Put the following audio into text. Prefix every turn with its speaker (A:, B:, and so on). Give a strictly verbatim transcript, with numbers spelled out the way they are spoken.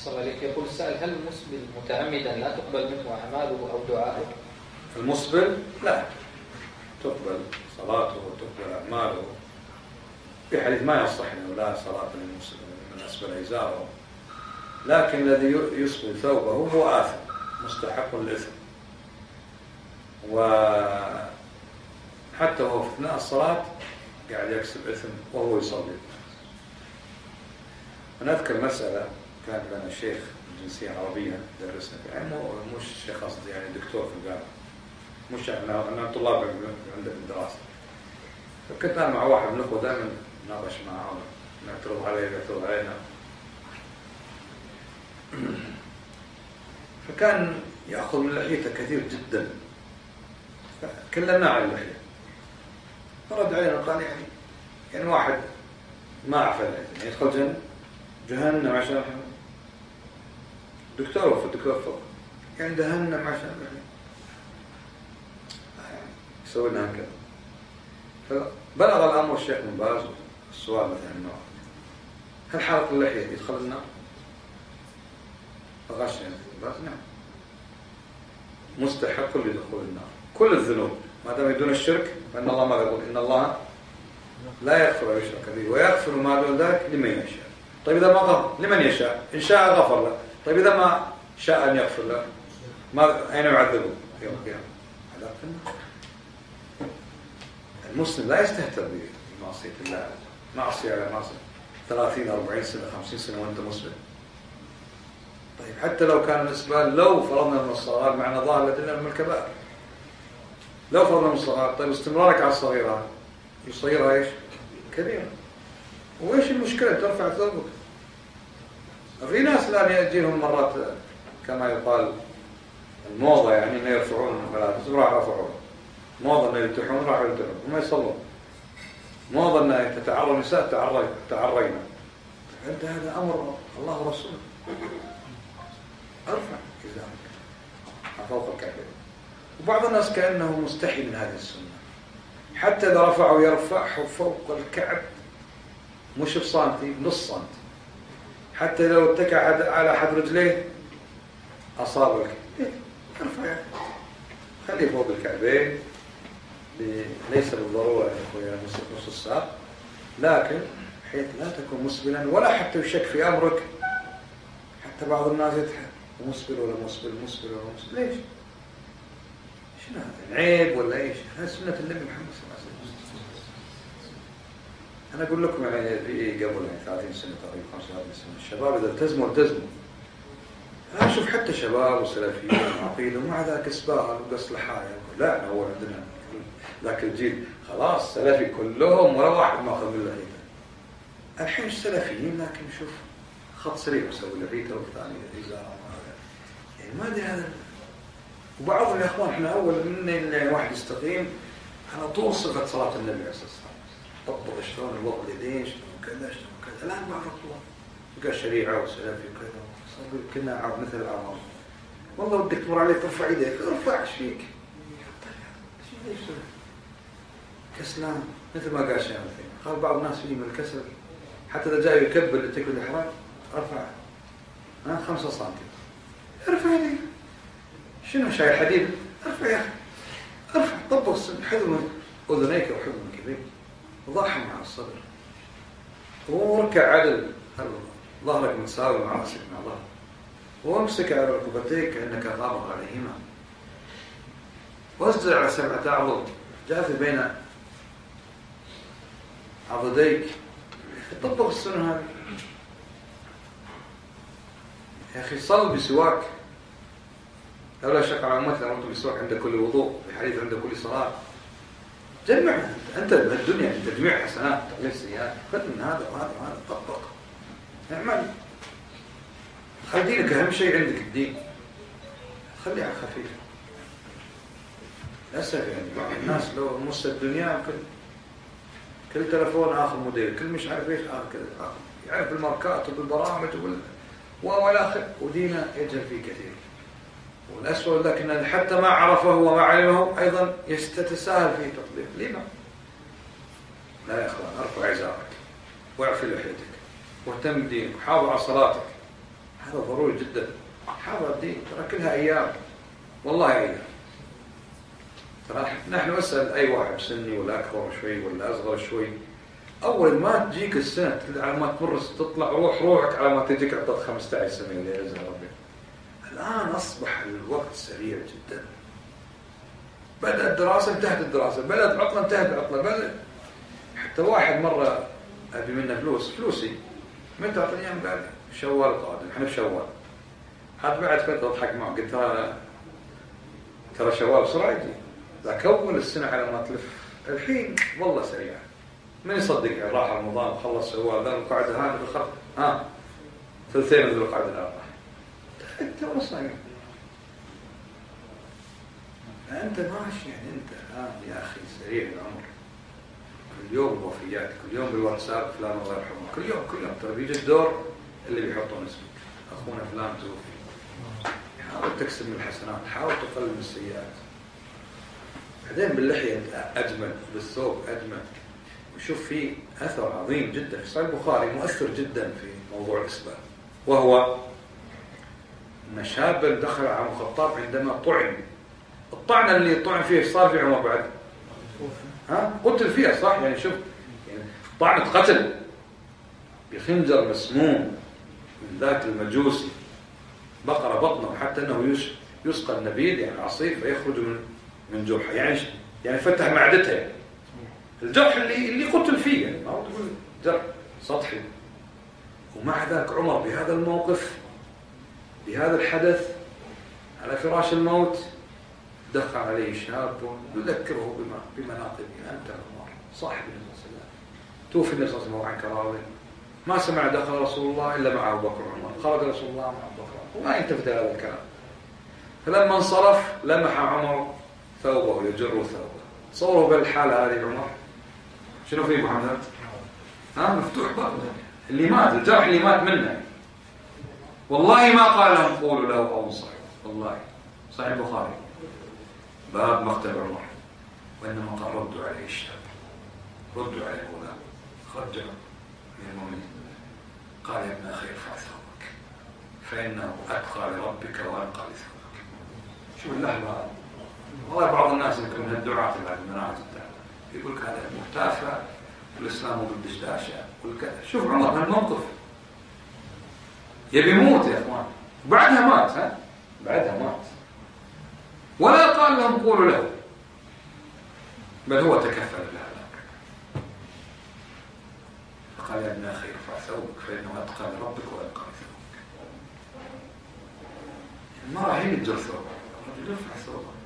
A: أحسن عليك. يقول السائل: هل المسبل متعمدا لا تقبل منه أعماله أو دعائه؟
B: المسبل لا تقبل صلاته وتقبل أعماله، في حديث ما يصح أنه لا صلاة من أسبل إزاره، لكن الذي يسبل ثوبه هو آثم مستحق الإثم، وحتى وهو في أثناء الصلاة قاعد يكسب إثم وهو يصلي. أنا أذكر مسألة كان لنا شيخ جنسية عربية درسنا، يعني مش شيخ قصدي يعني دكتور في الجامعة، مش احنا احنا طلاب عندنا في الدراسة. فكنت أنا مع واحد من الأخوة دائما نناقش معه، نعترض عليه يعترض علينا، فكان يأخذ من لحيته كثير جدا، فكلمنا عن اللحية، فرد علينا وقال يعني يعني واحد ما عرف اللحية يدخل جنة جهنم عشان دكتور في الدكتور فوق، يعني جهنم عشان اللحية يسوي لنا هكذا. فبلغ الأمر الشيخ بن باز السؤال مثلا النوع: هل حلق اللحية يدخل النار؟ فغش يعني باز نعم مستحق لدخول النار. كل الذنوب ما دام يدون الشرك فإن الله ما يقول إن الله لا يغفر يشرك به ويغفر ما دون ذلك لمن يشاء. طيب إذا ما غفر لمن يشاء؟ إن شاء غفر له. طيب إذا ما شاء أن يغفر له ما أين يعذبه يوم القيامة؟ عذاب في النار. المسلم لا يستهتر بمعصية الله، معصية على معصية ثلاثين أربعين سنة خمسين سنة وأنت مسلم. طيب حتى لو كان الإسبال لو فرضنا من الصغار، معنى ظاهر لدينا من الكبائر، لو فرضنا من الصغار، طيب استمرارك على الصغيرة يصيرها إيش؟ كبيرة. وإيش المشكلة ترفع ثوبك؟ في ناس الآن يجيهم مرات كما يقال الموضة، يعني أن يرفعون الملابس راح رفعون، موضة أن يلتحون راح يلتحون وما يصلون، موضة أن تتعرى النساء تعري تعرينا. أنت هذا أمر الله ورسوله، أرفع إزارك فوق الكعبين. وبعض الناس كأنه مستحي من هذه السنة، حتى إذا رفعه يرفعه فوق الكعب مش بسانتي نص سانتي، حتى لو اتكى على حد رجليه أصابك ارفع خليه فوق الكعبين، ليس بالضرورة يا أخويا نص الساق، لكن حيث لا تكون مسبلا ولا حتى يشك في أمرك. حتى بعض الناس يضحك مسبل ولا مسبل مسبل ولا مسبل، ليش؟ شنو هذا؟ عيب ولا ايش؟ هذه سنة النبي محمد صلى الله عليه وسلم. أنا أقول لكم يعني في قبل يعني ثلاثين سنة تقريبا خمسة وثلاثين سنة الشباب إذا التزموا التزموا. أنا أشوف حتى شباب وسلفيين وعقيدة ومع ذاك إسبال وقص لحايا، لا هو عندنا ذاك الجيل خلاص سلفي كلهم ولا واحد ما أخذ من لحيته. الحين السلفيين لكن شوف خط سريع وسوي لحيته والثاني إزارة يعني ما أدري هذا. وبعضهم يا أخوان إحنا أول من يعني واحد يستقيم على طول صفة صلاة النبي عليه الصلاة والسلام، طبق شلون الوضع اليدين شلون كذا شلون كذا. الآن بعض الأخوان بقى شريعة وسلفي وكذا صار كنا عرب مثل العرب، والله بدك تمر عليه ترفع يديك ارفع ايش فيك؟ ليش كسلان مثل ما قال شيخ قال بعض الناس فيه من الكسل حتى إذا جاي يكبر لتكبيرة الإحرام ارفع ها خمسة سنتي ارفع يديك. شنو شايل حديد؟ ارفع يا اخي ارفع طبق حذو اذنيك وحذو منكبيك وضعها مع الصدر وركع عدل ظهرك متساوي مع راسك مع ظهرك وامسك على ركبتيك كانك غابر عليهما واسجد على سبعة أعضد جاث بين عضديك. طبق السنة هذه يا أخي. صل بسواك لا شك على أمتنا أمرت بسواك عند كل وضوء، بحديث عند كل صلاة. جمع أنت الدنيا تجميع حسنات تقليل سيئات، خذ من هذا وهذا وهذا طبق اعمل. خلي دينك أهم شيء عندك الدين، خليه على خفيف. للأسف يعني بعض الناس لو مس الدنيا كل كل تلفون آخر موديل، كل مش عارف إيش آخر كذا، يعرف الماركات وبالبرامج وال والآخر ودينه يجهل فيه كثير. والأسوأ لكن حتى ما عرفه وما علمه أيضا يستتساهل فيه تطبيق. لما؟ لا يا أخوان ارفع عزارك واعفي لحيتك واهتم بدينك وحافظ على صلاتك، هذا ضروري. جدا. حافظ الدين ترى كلها أيام، والله أيام. ترى نحن أسأل أي واحد سني ولا أكبر شوي ولا أصغر شوي، أول ما تجيك السنة على ما تمر تطلع روح روحك على ما تجيك عطت خمسة عشر سنة اللي يعزها ربي. الآن أصبح الوقت سريع جدا. بدأت الدراسة انتهت الدراسة، بدأت عطلة انتهت العطلة، بدأت حتى واحد مرة أبي منه فلوس فلوسي متى أعطني أيام قال شوال قادم، إحنا في شوال. حتى بعد فترة أضحك معه قلت ترى ترى شوال بسرعة يجي، ذاك أول السنة على ما تلف الحين والله سريع. من يصدق يعني راح رمضان خلص شوال ذا القعدة هذه بالخط ها ثلثين من القعدة الآن أنت ولا صايم. فأنت ماشي يعني أنت الآن يا أخي سريع العمر. كل يوم الوفيات، كل يوم بالواتساب فلان الله يرحمه، كل يوم كل يوم ترى بيجي الدور اللي بيحطون اسمك أخونا فلان توفي. حاول تكسب من الحسنات، حاول تقلل من السيئات. بعدين باللحية أجمل، بالثوب أجمل. وشوف فيه أثر عظيم جدا في صحيح البخاري مؤثر جدا في موضوع الإسباب، وهو أن شابا دخل على الخطاب عندما طعن. الطعن اللي طعن فيه صار في عمر بعد ها قتل فيها صح يعني. شوف يعني طعنة قتل بخنجر مسموم من ذاك المجوسي، بقرة بطنه حتى أنه يسقى النبيذ يعني عصير فيخرج من من جرحه يعني يعني فتح معدتها يعني. الجرح اللي اللي قتل فيه يعني ما هو تقول جرح سطحي. ومع ذلك عمر بهذا الموقف بهذا الحدث على فراش الموت دخل عليه شاب يذكره بما بمناقبه. أنت عمر صاحب النبي صلى الله عليه وسلم، توفي النبي صلى الله عليه وسلم عنك راضي، ما سمع دخل رسول الله إلا مع أبو بكر وعمر، خرج رسول الله مع أبو بكر وما يلتفت هذا الكلام. فلما انصرف لمح عمر ثوبه يجر ثوبه. تصوروا بالحالة هذه عمر شنو فيه محمد؟ ها مفتوح بطنه اللي مات، الجرح اللي مات منه. والله ما قال لهم قولوا له أو انصحوا، والله صحيح البخاري باب مقتل عمر، وإنما قال ردوا عليه الشاب، ردوا عليه الغلام. خرج من المؤمنين قال يا ابن أخي ارفع ثوبك فإنه أتقى لربك وأنقى لثوبك. شو الله هذا؟ والله بعض الناس يمكن من الدعاة بعد المناهج يقول لك هذا محتافة والإسلام ضد دشداشة والكذا. شوف عمر هالموقف يبي يموت يا اخوان، بعدها مات ها بعدها مات ولا قال لهم قولوا له، بل هو تكفل بهذا. فقال يا ابن أخي ارفع ثوبك فإنه أتقى لربك وأنقى لثوبك. ما راح يجر ثوبك، الرجل يرفع ثوبك